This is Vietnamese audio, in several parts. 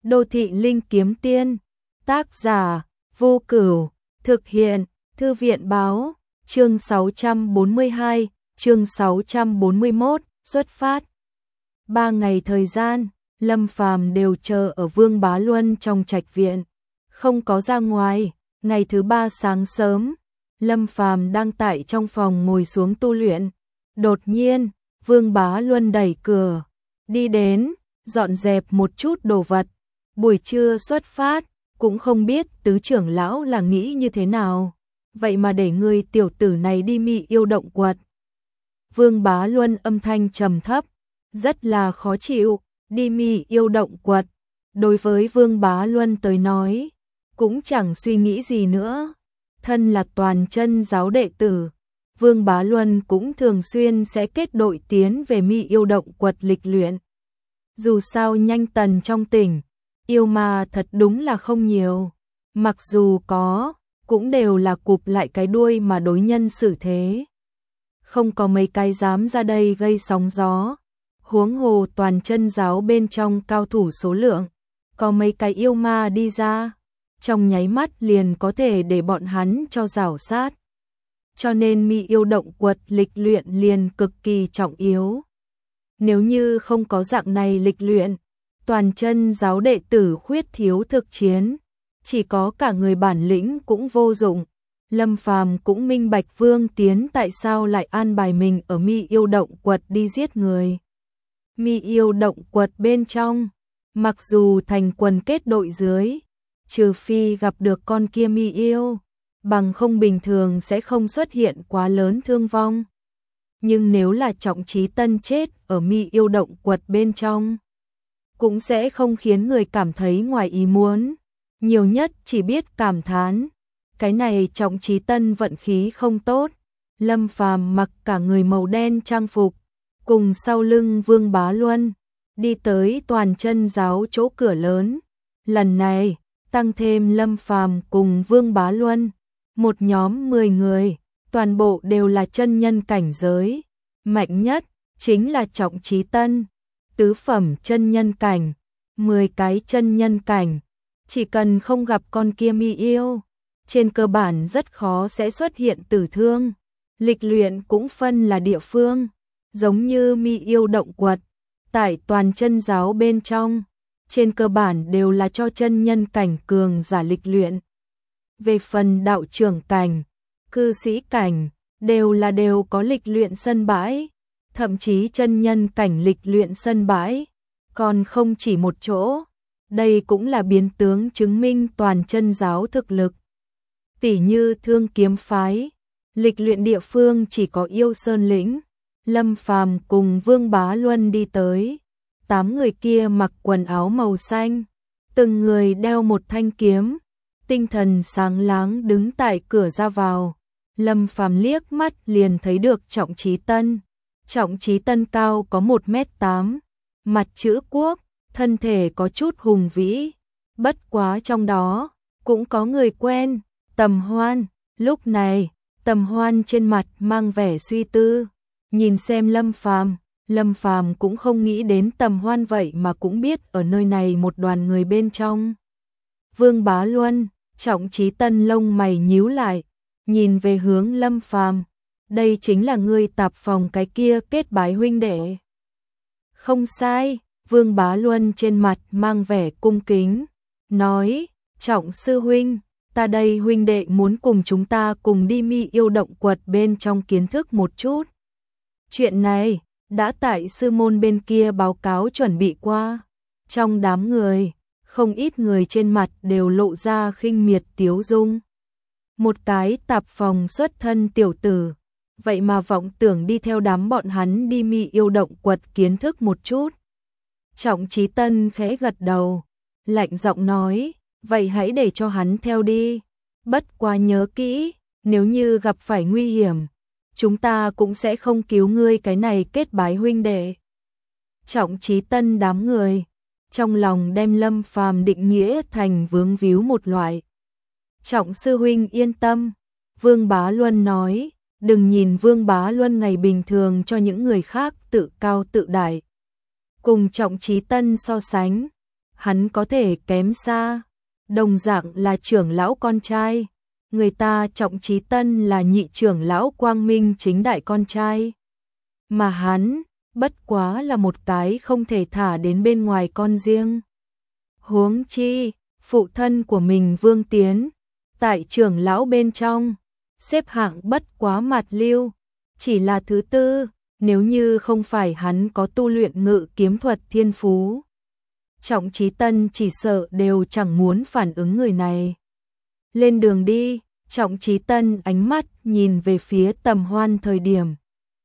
Đô thị linh kiếm tiên, tác giả, Vô Cửu, thực hiện, Thư viện báo, chương 642, chương 641, xuất phát. 3 ngày thời gian, Lâm Phàm đều chờ ở Vương Bá Luân trong trạch viện, không có ra ngoài. Ngày thứ 3 sáng sớm, Lâm Phàm đang tại trong phòng ngồi xuống tu luyện. Đột nhiên, Vương Bá Luân đẩy cửa, đi đến, dọn dẹp một chút đồ vật. Buổi trưa xuất phát, cũng không biết tứ trưởng lão là nghĩ như thế nào. Vậy mà để người tiểu tử này đi Mị Yêu Động Quật. Vương Bá Luân âm thanh trầm thấp, rất là khó chịu. Đi Mị Yêu Động Quật, đối với Vương Bá Luân tới nói, cũng chẳng suy nghĩ gì nữa. Thân là toàn chân giáo đệ tử, Vương Bá Luân cũng thường xuyên sẽ kết đội tiến về Mị Yêu Động Quật lịch luyện. Dù sao nhanh tần trong tỉnh, yêu ma thật đúng là không nhiều. Mặc dù có, cũng đều là cụp lại cái đuôi mà đối nhân xử thế. Không có mấy cái dám ra đây gây sóng gió. Huống hồ toàn chân giáo bên trong cao thủ số lượng, có mấy cái yêu ma đi ra, trong nháy mắt liền có thể để bọn hắn cho rảo sát. Cho nên Mị Yêu Động Quật lịch luyện liền cực kỳ trọng yếu. Nếu như không có dạng này lịch luyện, toàn chân giáo đệ tử khuyết thiếu thực chiến, chỉ có cả người bản lĩnh cũng vô dụng. Lâm Phàm cũng minh bạch Vương Tiến tại sao lại an bài mình ở Mị Yêu Động Quật đi giết người. Mị Yêu Động Quật bên trong, mặc dù thành quần kết đội dưới, trừ phi gặp được con kia Mị Yêu, bằng không bình thường sẽ không xuất hiện quá lớn thương vong. Nhưng nếu là Trọng Chí Tân chết ở Mị Yêu Động Quật bên trong, cũng sẽ không khiến người cảm thấy ngoài ý muốn, nhiều nhất chỉ biết cảm thán. Cái này Trọng Chí Tân vận khí không tốt. Lâm Phàm mặc cả người màu đen trang phục, cùng sau lưng Vương Bá Luân, đi tới toàn chân giáo chỗ cửa lớn. Lần này, tăng thêm Lâm Phàm cùng Vương Bá Luân, một nhóm 10 người, toàn bộ đều là chân nhân cảnh giới. Mạnh nhất, chính là Trọng Chí Tân, tứ phẩm chân nhân cảnh, 10 cái chân nhân cảnh. Chỉ cần không gặp con kia Mị Yêu, trên cơ bản rất khó sẽ xuất hiện tử thương. Lịch luyện cũng phân là địa phương. Giống như Mị Yêu Động Quật, tại toàn chân giáo bên trong, trên cơ bản đều là cho chân nhân cảnh cường giả lịch luyện. Về phần đạo trưởng cảnh, cư sĩ cảnh, đều có lịch luyện sân bãi, thậm chí chân nhân cảnh lịch luyện sân bãi, còn không chỉ một chỗ. Đây cũng là biến tướng chứng minh toàn chân giáo thực lực. Tỉ như Thương Kiếm phái, lịch luyện địa phương chỉ có Yêu Sơn lĩnh. Lâm Phàm cùng Vương Bá Luân đi tới, 8 người kia mặc quần áo màu xanh, từng người đeo một thanh kiếm, tinh thần sáng láng đứng tại cửa ra vào. Lâm Phàm liếc mắt liền thấy được Trọng Chí Tân. Trọng Chí Tân cao có 1m8, mặt chữ quốc, thân thể có chút hùng vĩ, bất quá trong đó cũng có người quen, Tầm Hoan. Lúc này, Tầm Hoan trên mặt mang vẻ suy tư. Nhìn xem Lâm Phàm cũng không nghĩ đến Tầm Hoan vậy mà cũng biết ở nơi này một đoàn người bên trong. Vương Bá Luân, Trọng Chí Tân lông mày nhíu lại, nhìn về hướng Lâm Phàm, đây chính là ngươi tạp phòng cái kia kết bái huynh đệ. Không sai, Vương Bá Luân trên mặt mang vẻ cung kính, nói, Trọng sư huynh, ta đây huynh đệ muốn cùng chúng ta cùng đi Mị Yêu Động Quật bên trong kiến thức một chút. Chuyện này, đã tại sư môn bên kia báo cáo chuẩn bị qua. Trong đám người, không ít người trên mặt đều lộ ra khinh miệt tiếu dung. Một cái tạp phòng xuất thân tiểu tử, vậy mà vọng tưởng đi theo đám bọn hắn đi Mị Yêu Động Quật kiến thức một chút. Trọng Chí Tân khẽ gật đầu, lạnh giọng nói, vậy hãy để cho hắn theo đi. Bất quá nhớ kỹ, nếu như gặp phải nguy hiểm, chúng ta cũng sẽ không cứu ngươi cái này kết bái huynh đệ. Trọng Chí Tân đám người, trong lòng đem Lâm Phàm định nghĩa thành vướng víu một loại. Trọng sư huynh yên tâm, Vương Bá Luân nói, đừng nhìn Vương Bá Luân ngày bình thường cho những người khác tự cao tự đại. Cùng Trọng Chí Tân so sánh, hắn có thể kém xa. Đồng dạng là trưởng lão con trai, người ta Trọng Chí Tân là nhị trưởng lão quang minh chính đại con trai. Mà hắn, bất quá là một cái không thể thả đến bên ngoài con riêng. Huống chi, phụ thân của mình Vương Tiến, tại trưởng lão bên trong, xếp hạng bất quá mặt lưu, chỉ là thứ tư, nếu như không phải hắn có tu luyện ngự kiếm thuật thiên phú. Trọng Chí Tân chỉ sợ đều chẳng muốn phản ứng người này. Lên đường đi, Trọng Chí Tân ánh mắt nhìn về phía Tầm Hoan thời điểm.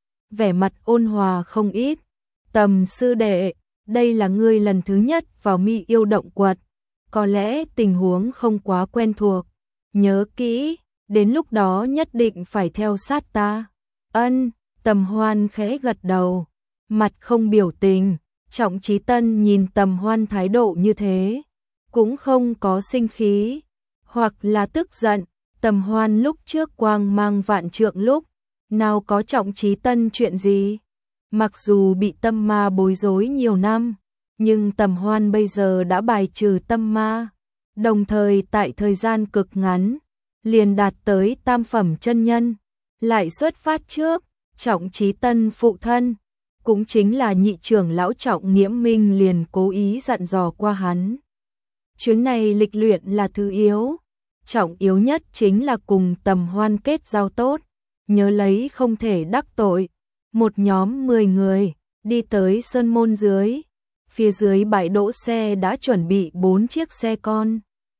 Vẻ mặt ôn hòa không ít. Tầm sư đệ, đây là ngươi lần thứ nhất vào Mi Yêu Động Quật. Có lẽ tình huống không quá quen thuộc. Nhớ kỹ, đến lúc đó nhất định phải theo sát ta. Ân, Tầm Hoan khẽ gật đầu, mặt không biểu tình. Trọng Chí Tân nhìn Tầm Hoan thái độ như thế, cũng không có sinh khí, hoặc là tức giận. Tầm Hoan lúc trước quang mang vạn trượng lúc, nào có Trọng Chí Tân chuyện gì. Mặc dù bị tâm ma bối rối nhiều năm, nhưng Tầm Hoan bây giờ đã bài trừ tâm ma, đồng thời tại thời gian cực ngắn, liền đạt tới tam phẩm chân nhân, lại xuất phát trước. Trọng Chí Tân phụ thân, cũng chính là nhị trưởng lão Trọng Nghiễm Minh liền cố ý dặn dò qua hắn. Chuyến này lịch luyện là thứ yếu, trọng yếu nhất chính là cùng Tầm Hoan kết giao tốt, nhớ lấy không thể đắc tội. Một nhóm 10 người đi tới sơn môn dưới, phía dưới bãi đỗ xe đã chuẩn bị 4 chiếc xe con.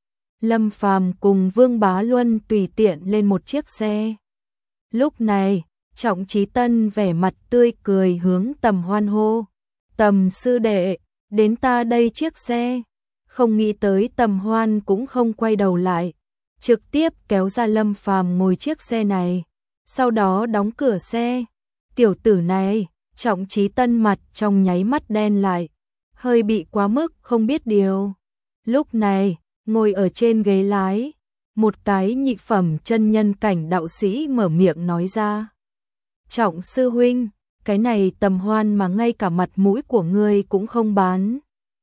Lâm Phàm cùng Vương Bá Luân tùy tiện lên một chiếc xe. Lúc này, Trọng Chí Tân vẻ mặt tươi cười hướng Tầm Hoan hô. Tầm sư đệ, đến ta đây chiếc xe. Không nghĩ tới Tầm Hoan cũng không quay đầu lại, trực tiếp kéo ra Lâm Phàm ngồi chiếc xe này, sau đó đóng cửa xe. Tiểu tử này, Trọng Chí Tân mặt trong nháy mắt đen lại, hơi bị quá mức không biết điều. Lúc này, ngồi ở trên ghế lái, một cái nhị phẩm chân nhân cảnh đạo sĩ mở miệng nói ra. Trọng sư huynh, cái này Tầm Hoan mà ngay cả mặt mũi của ngươi cũng không bán.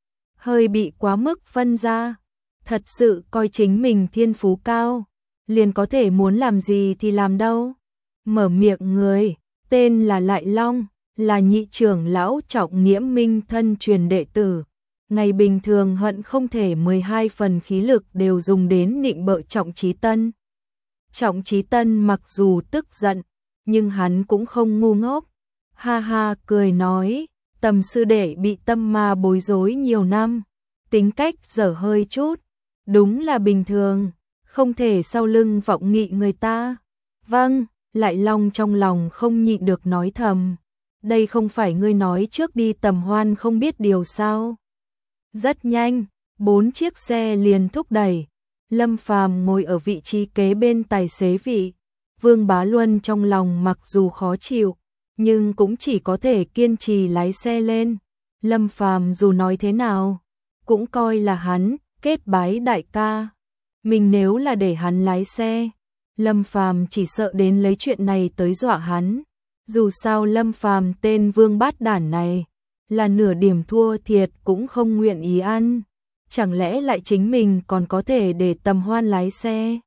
Hơi bị quá mức phân ra, thật sự coi chính mình thiên phú cao, liền có thể muốn làm gì thì làm đâu. Mở miệng người, tên là Lại Long, là nhị trưởng lão Trọng Nghiễm Minh thân truyền đệ tử. Ngày bình thường hận không thể 12 phần khí lực đều dùng đến nịnh bợ Trọng Chí Tân. Trọng Chí Tân mặc dù tức giận, nhưng hắn cũng không ngu ngốc. Ha ha cười nói, Tầm sư đệ bị tâm ma bối rối nhiều năm, tính cách dở hơi chút, đúng là bình thường, không thể sau lưng vọng nghị người ta. Vâng, Lại Long trong lòng không nhịn được nói thầm, đây không phải ngươi nói trước đi Tầm Hoan không biết điều sao. Rất nhanh, 4 chiếc xe liền thúc đẩy, Lâm Phàm ngồi ở vị trí kế bên tài xế vị. Vương Bá Luân trong lòng mặc dù khó chịu, nhưng cũng chỉ có thể kiên trì lái xe lên. Lâm Phàm dù nói thế nào, cũng coi là hắn kết bái đại ca. Mình nếu là để hắn lái xe, Lâm Phàm chỉ sợ đến lấy chuyện này tới dọa hắn. Dù sao Lâm Phàm tên Vương Bát Đản này, là nửa điểm thua thiệt cũng không nguyện ý ăn. Chẳng lẽ lại chính mình còn có thể để Tầm Hoan lái xe?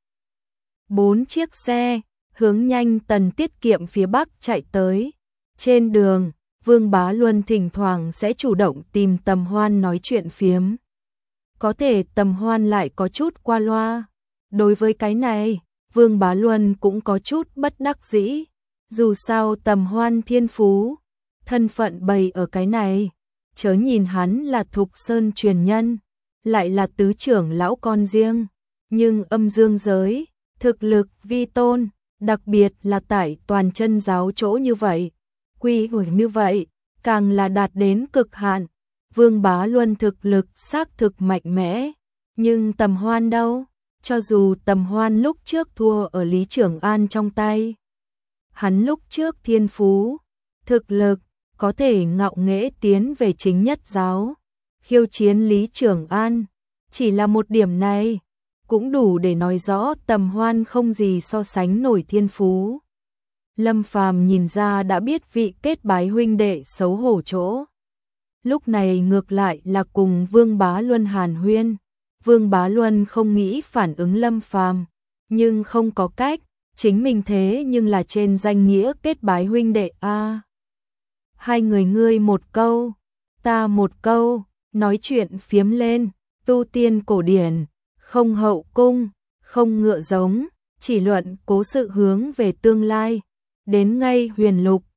4 chiếc xe hướng nhanh Tần Tiết Kiệm phía bắc chạy tới. Trên đường, Vương Bá Luân thỉnh thoảng sẽ chủ động tìm Tầm Hoan nói chuyện phiếm. Có thể Tầm Hoan lại có chút qua loa. Đối với cái này, Vương Bá Luân cũng có chút bất đắc dĩ. Dù sao Tầm Hoan thiên phú, thân phận bày ở cái này, chớ nhìn hắn là Thục Sơn truyền nhân, lại là tứ trưởng lão con riêng, nhưng âm dương giới, thực lực vi tôn, đặc biệt là tại toàn chân giáo chỗ như vậy, quy hủy như vậy, càng là đạt đến cực hạn. Vương Bá Luân thực lực xác thực mạnh mẽ, nhưng Tầm Hoan đâu? Cho dù Tầm Hoan lúc trước thua ở Lý Trưởng An trong tay, hắn lúc trước thiên phú, thực lực, có thể ngạo nghễ tiến về chính nhất giáo, khiêu chiến Lý Trưởng An. Chỉ là một điểm này, cũng đủ để nói rõ Tầm Hoan không gì so sánh nổi thiên phú. Lâm Phàm nhìn ra đã biết vị kết bái huynh đệ xấu hổ chỗ. lúc này ngược lại là cùng Vương Bá Luân hàn huyên. Vương Bá Luân không nghĩ phản ứng Lâm Phàm, nhưng không có cách, chính mình thế nhưng là trên danh nghĩa kết bái huynh đệ a. Hai người ngươi một câu, ta một câu, nói chuyện phiếm lên, tu tiên cổ điển, không hậu cung, không ngựa giống, chỉ luận cố sự hướng về tương lai. Đến ngay Huyền Lục,